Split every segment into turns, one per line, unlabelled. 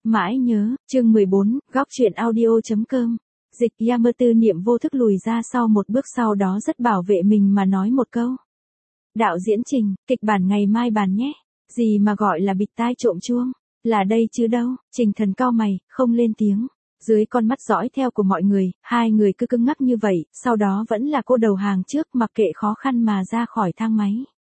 Mãi nhớ, chương 14, góc truyện audio.com. Dịch Yammer Tư Niệm vô thức lùi ra sau một bước, sau đó rất bảo vệ mình mà nói một câu. Đạo diễn Trình, kịch bản ngày mai bàn nhé. Gì mà gọi là bịt tai trộm chuông? Là đây chứ đâu. Trình Thần cau mày, không lên tiếng. Dưới con mắt dõi theo của mọi người, hai người cứ cứng ngắc như vậy, sau đó vẫn là cô đầu hàng trước, mặc kệ khó khăn mà ra khỏi thang máy.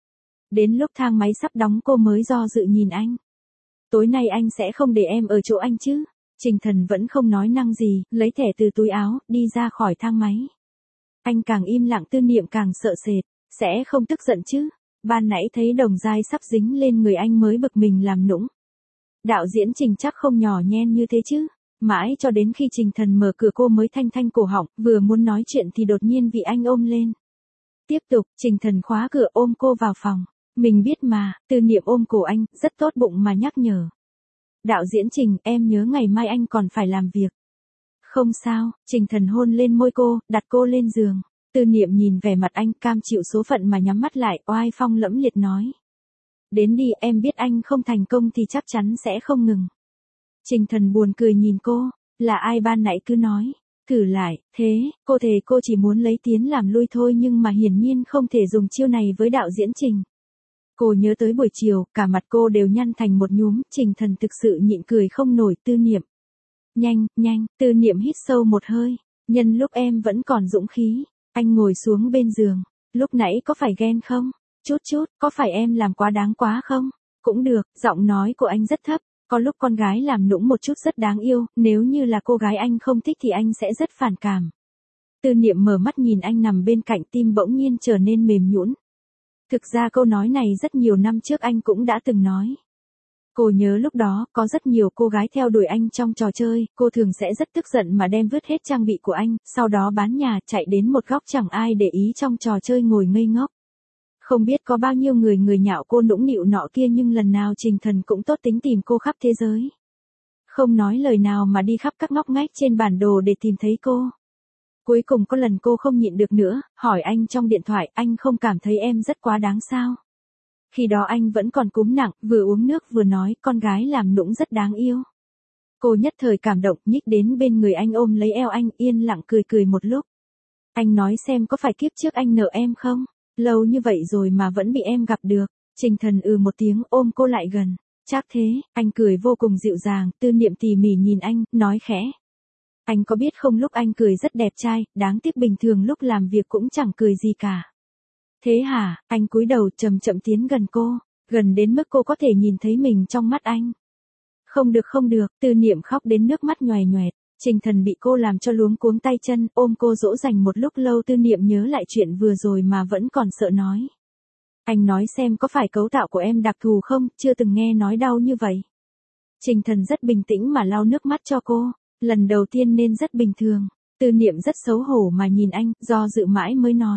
Đến lúc thang máy sắp đóng cô mới do dự nhìn anh. Tối nay anh sẽ không để em ở chỗ anh chứ? Trình Thần vẫn không nói năng gì, lấy thẻ từ túi áo, đi ra khỏi thang máy. Anh càng im lặng, Tư Niệm càng sợ sệt. Sẽ không tức giận chứ? Ban nãy thấy đồng dai sắp dính lên người anh mới bực mình làm nũng. Đạo diễn Trình chắc không nhỏ nhen như thế chứ? Mãi cho đến khi Trình Thần mở cửa cô mới thanh thanh cổ họng, vừa muốn nói chuyện thì đột nhiên bị anh ôm lên. Tiếp tục, Trình Thần khóa cửa ôm cô vào phòng. Mình biết mà. Tư Niệm ôm cổ anh, rất tốt bụng mà nhắc nhở. Đạo diễn Trình, em nhớ ngày mai anh còn phải làm việc. Không sao. Trình Thần hôn lên môi cô, đặt cô lên giường. Tư Niệm nhìn vẻ mặt anh, cam chịu số phận mà nhắm mắt lại, oai phong lẫm liệt nói. Đến đi, em biết anh không thành công thì chắc chắn sẽ không ngừng. Trình Thần buồn cười nhìn cô, là ai ban nãy cứ nói, thử lại, thế, cô thề cô chỉ muốn lấy tiến làm lui thôi, nhưng mà hiển nhiên không thể dùng chiêu này với đạo diễn Trình. Cô nhớ tới buổi chiều, cả mặt cô đều nhăn thành một nhúm, Trình Thần thực sự nhịn cười không nổi. Tư Niệm. Nhanh, nhanh, Tư Niệm hít sâu một hơi, nhân lúc em vẫn còn dũng khí. Anh ngồi xuống bên giường, lúc nãy có phải ghen không? Chút chút, có phải em làm quá đáng quá không? Cũng được, giọng nói của anh rất thấp, có lúc con gái làm nũng một chút rất đáng yêu, nếu như là cô gái anh không thích thì anh sẽ rất phản cảm. Tư Niệm mở mắt nhìn anh nằm bên cạnh, tim bỗng nhiên trở nên mềm nhũn. Thực ra câu nói này rất nhiều năm trước anh cũng đã từng nói. Cô nhớ lúc đó, có rất nhiều cô gái theo đuổi anh trong trò chơi, cô thường sẽ rất tức giận mà đem vứt hết trang bị của anh, sau đó bán nhà, chạy đến một góc chẳng ai để ý trong trò chơi ngồi ngây ngốc. Không biết có bao nhiêu người nhạo cô nũng nịu nọ kia, nhưng lần nào Trình Thần cũng tốt tính tìm cô khắp thế giới. Không nói lời nào mà đi khắp các ngóc ngách trên bản đồ để tìm thấy cô. Cuối cùng có lần cô không nhịn được nữa, hỏi anh trong điện thoại, anh không cảm thấy em rất quá đáng sao? Khi đó anh vẫn còn cúm nặng, vừa uống nước vừa nói, con gái làm nũng rất đáng yêu. Cô nhất thời cảm động, nhích đến bên người anh ôm lấy eo anh, yên lặng cười cười một lúc. Anh nói xem có phải kiếp trước anh nợ em không? Lâu như vậy rồi mà vẫn bị em gặp được. Trình Thần một tiếng, ôm cô lại gần. Chắc thế. Anh cười vô cùng dịu dàng. Tư Niệm tỉ mỉ nhìn anh, nói khẽ. Anh có biết không, lúc anh cười rất đẹp trai, đáng tiếc bình thường lúc làm việc cũng chẳng cười gì cả. Thế hả? Anh cúi đầu chậm chậm tiến gần cô, gần đến mức cô có thể nhìn thấy mình trong mắt anh. Không được không được, Tư Niệm khóc đến nước mắt nhoài nhoẹt. Trình Thần bị cô làm cho luống cuống tay chân, ôm cô dỗ dành một lúc lâu. Tư Niệm nhớ lại chuyện vừa rồi mà vẫn còn sợ nói. Anh nói xem có phải cấu tạo của em đặc thù không, chưa từng nghe nói đau như vậy. Trình Thần rất bình tĩnh mà lau nước mắt cho cô, lần đầu tiên nên rất bình thường. Tư Niệm rất xấu hổ mà nhìn anh, do dự mãi mới nói.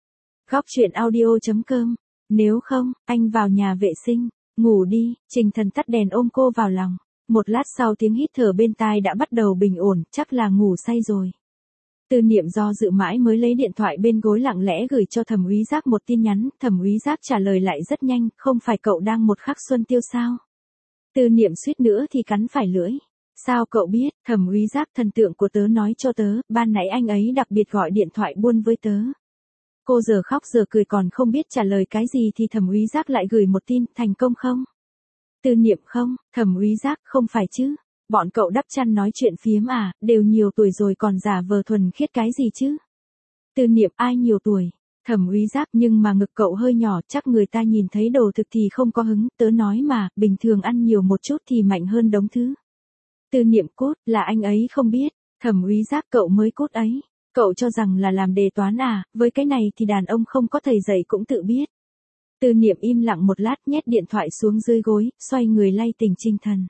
Góc truyện audio.com, nếu không, anh vào nhà vệ sinh, ngủ đi. Trình Thần tắt đèn ôm cô vào lòng. Một lát sau tiếng hít thở bên tai đã bắt đầu bình ổn, chắc là ngủ say rồi. Tư Niệm do dự mãi mới lấy điện thoại bên gối lặng lẽ gửi cho Thẩm Úy Giác một tin nhắn. Thẩm Úy Giác trả lời lại rất nhanh, không phải cậu đang một khắc xuân tiêu sao? Tư Niệm suýt nữa thì cắn phải lưỡi. Sao cậu biết? Thẩm Úy Giác, thần tượng của tớ nói cho tớ, ban nãy anh ấy đặc biệt gọi điện thoại buôn với tớ. Cô giờ khóc giờ cười còn không biết trả lời cái gì thì Thẩm Úy Giác lại gửi một tin, thành công không? Tư Niệm không. Thẩm Úy Giác, không phải chứ? Bọn cậu đắp chăn nói chuyện phiếm à, đều nhiều tuổi rồi còn giả vờ thuần khiết cái gì chứ? Tư Niệm, ai nhiều tuổi? Thẩm Úy Giác, nhưng mà ngực cậu hơi nhỏ, chắc người ta nhìn thấy đồ thực thì không có hứng, tớ nói mà, bình thường ăn nhiều một chút thì mạnh hơn đống thứ. Tư Niệm, cút, là anh ấy không biết. Thẩm Úy Giác, cậu mới cút ấy. Cậu cho rằng là làm đề toán à, với cái này thì đàn ông không có thầy dạy cũng tự biết. Tư Niệm im lặng một lát, nhét điện thoại xuống dưới gối, xoay người lay tỉnh Trình Thần.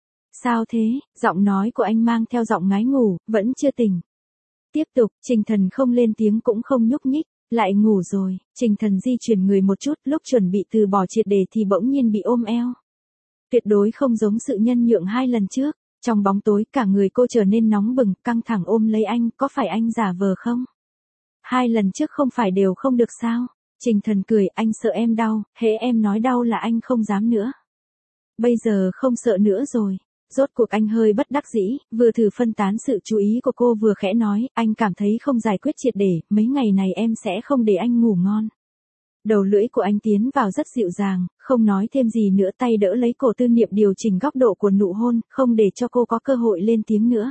Sao thế? Giọng nói của anh mang theo giọng ngái ngủ, vẫn chưa tỉnh. Tiếp tục, Trình Thần không lên tiếng cũng không nhúc nhích, lại ngủ rồi. Trình Thần di chuyển người một chút, lúc chuẩn bị từ bỏ triệt để thì bỗng nhiên bị ôm eo. Tuyệt đối không giống sự nhân nhượng hai lần trước. Trong bóng tối, cả người cô trở nên nóng bừng, căng thẳng ôm lấy anh, có phải anh giả vờ không? Hai lần trước không phải đều không được sao? Trình Thần cười, anh sợ em đau, hễ em nói đau là anh không dám nữa. Bây giờ không sợ nữa rồi. Rốt cuộc anh hơi bất đắc dĩ, vừa thử phân tán sự chú ý của cô vừa khẽ nói, anh cảm thấy không giải quyết triệt để, mấy ngày này em sẽ không để anh ngủ ngon. Đầu lưỡi của anh tiến vào rất dịu dàng, không nói thêm gì nữa, tay đỡ lấy cổ Tư Niệm điều chỉnh góc độ của nụ hôn, không để cho cô có cơ hội lên tiếng nữa.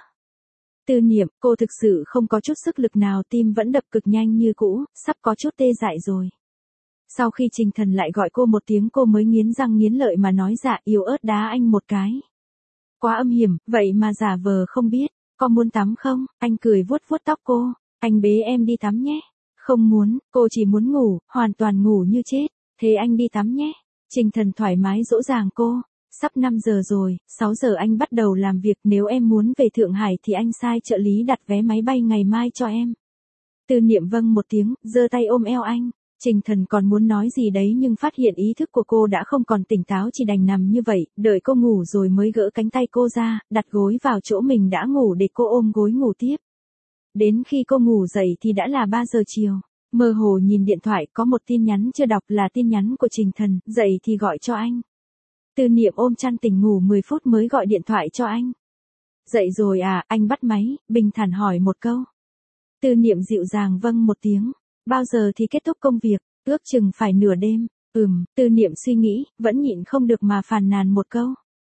Tư Niệm, cô thực sự không có chút sức lực nào, tim vẫn đập cực nhanh như cũ, sắp có chút tê dại rồi. Sau khi Trình Thần lại gọi cô một tiếng cô mới nghiến răng nghiến lợi mà nói dạ, yếu ớt đá anh một cái. Quá âm hiểm, vậy mà giả vờ không biết, có muốn tắm không? Anh cười vuốt vuốt tóc cô, anh bế em đi tắm nhé. Không muốn, cô chỉ muốn ngủ, hoàn toàn ngủ như chết. Thế anh đi tắm nhé. Trình Thần thoải mái dỗ dàng cô. Sắp 5 giờ rồi, 6 giờ anh bắt đầu làm việc, nếu em muốn về Thượng Hải thì anh sai trợ lý đặt vé máy bay ngày mai cho em. Tư Niệm vâng một tiếng, giơ tay ôm eo anh. Trình Thần còn muốn nói gì đấy nhưng phát hiện ý thức của cô đã không còn tỉnh táo, chỉ đành nằm như vậy, đợi cô ngủ rồi mới gỡ cánh tay cô ra, đặt gối vào chỗ mình đã ngủ để cô ôm gối ngủ tiếp. Đến khi cô ngủ dậy thì đã là 3 giờ chiều. Mơ hồ nhìn điện thoại, có một tin nhắn chưa đọc, là tin nhắn của Trình Thần, dậy thì gọi cho anh. Tư Niệm ôm chăn tỉnh ngủ 10 phút mới gọi điện thoại cho anh. Dậy rồi à, anh bắt máy, bình thản hỏi một câu. Tư Niệm dịu dàng vâng một tiếng. Bao giờ thì kết thúc công việc? Ước chừng phải nửa đêm. Tư Niệm suy nghĩ, vẫn nhịn không được mà phàn nàn một câu.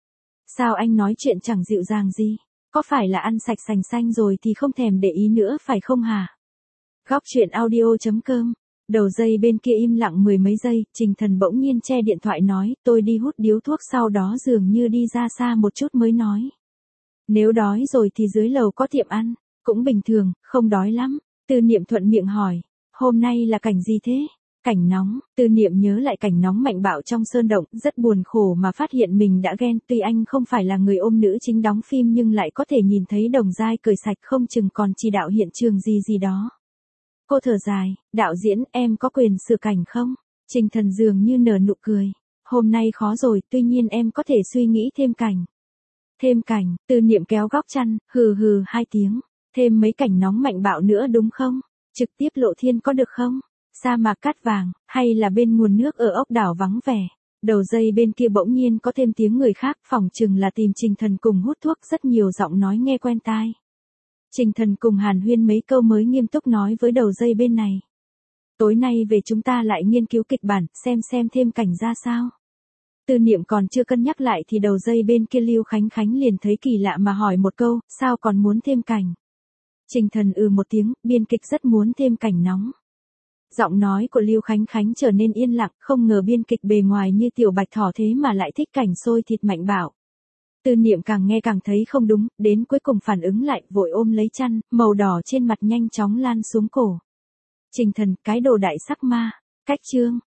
Sao anh nói chuyện chẳng dịu dàng gì? Có phải là ăn sạch sành xanh rồi thì không thèm để ý nữa phải không hả? Góc truyện audio.com. Đầu dây bên kia im lặng mười mấy giây, Trình Thần bỗng nhiên che điện thoại nói, tôi đi hút điếu thuốc, sau đó dường như đi ra xa một chút mới nói. Nếu đói rồi thì dưới lầu có tiệm ăn, cũng bình thường, không đói lắm. Tư Niệm thuận miệng hỏi, hôm nay là cảnh gì thế? Cảnh nóng. Tư Niệm nhớ lại cảnh nóng mạnh bạo trong sơn động, rất buồn khổ mà phát hiện mình đã ghen, tuy anh không phải là người ôm nữ chính đóng phim nhưng lại có thể nhìn thấy Đồng Giai cười sạch, không chừng còn chỉ đạo hiện trường gì gì đó. Cô thở dài, đạo diễn, em có quyền sửa cảnh không? Trình Thần dường như nở nụ cười. Hôm nay khó rồi, tuy nhiên em có thể suy nghĩ thêm cảnh. Thêm cảnh. Tư Niệm kéo góc chăn, hừ hừ 2 tiếng. Thêm mấy cảnh nóng mạnh bạo nữa đúng không? Trực tiếp lộ thiên có được không? Sa mạc cát vàng, hay là bên nguồn nước ở ốc đảo vắng vẻ? Đầu dây bên kia bỗng nhiên có thêm tiếng người khác, phỏng chừng là tìm Trình Thần cùng hút thuốc, rất nhiều giọng nói nghe quen tai. Trình Thần cùng hàn huyên mấy câu mới nghiêm túc nói với đầu dây bên này. Tối nay về chúng ta lại nghiên cứu kịch bản, xem thêm cảnh ra sao. Tư Niệm còn chưa cân nhắc lại thì đầu dây bên kia Lưu Khánh Khánh liền thấy kỳ lạ mà hỏi một câu, sao còn muốn thêm cảnh? Trình Thần một tiếng, biên kịch rất muốn thêm cảnh nóng. Giọng nói của Lưu Khánh Khánh trở nên yên lặng, không ngờ biên kịch bề ngoài như tiểu bạch thỏ thế mà lại thích cảnh sôi thịt mạnh bạo. Tư Niệm càng nghe càng thấy không đúng, đến cuối cùng phản ứng lại, vội ôm lấy chăn, màu đỏ trên mặt nhanh chóng lan xuống cổ. Trình Thần, cái đồ đại sắc ma. Cách chương.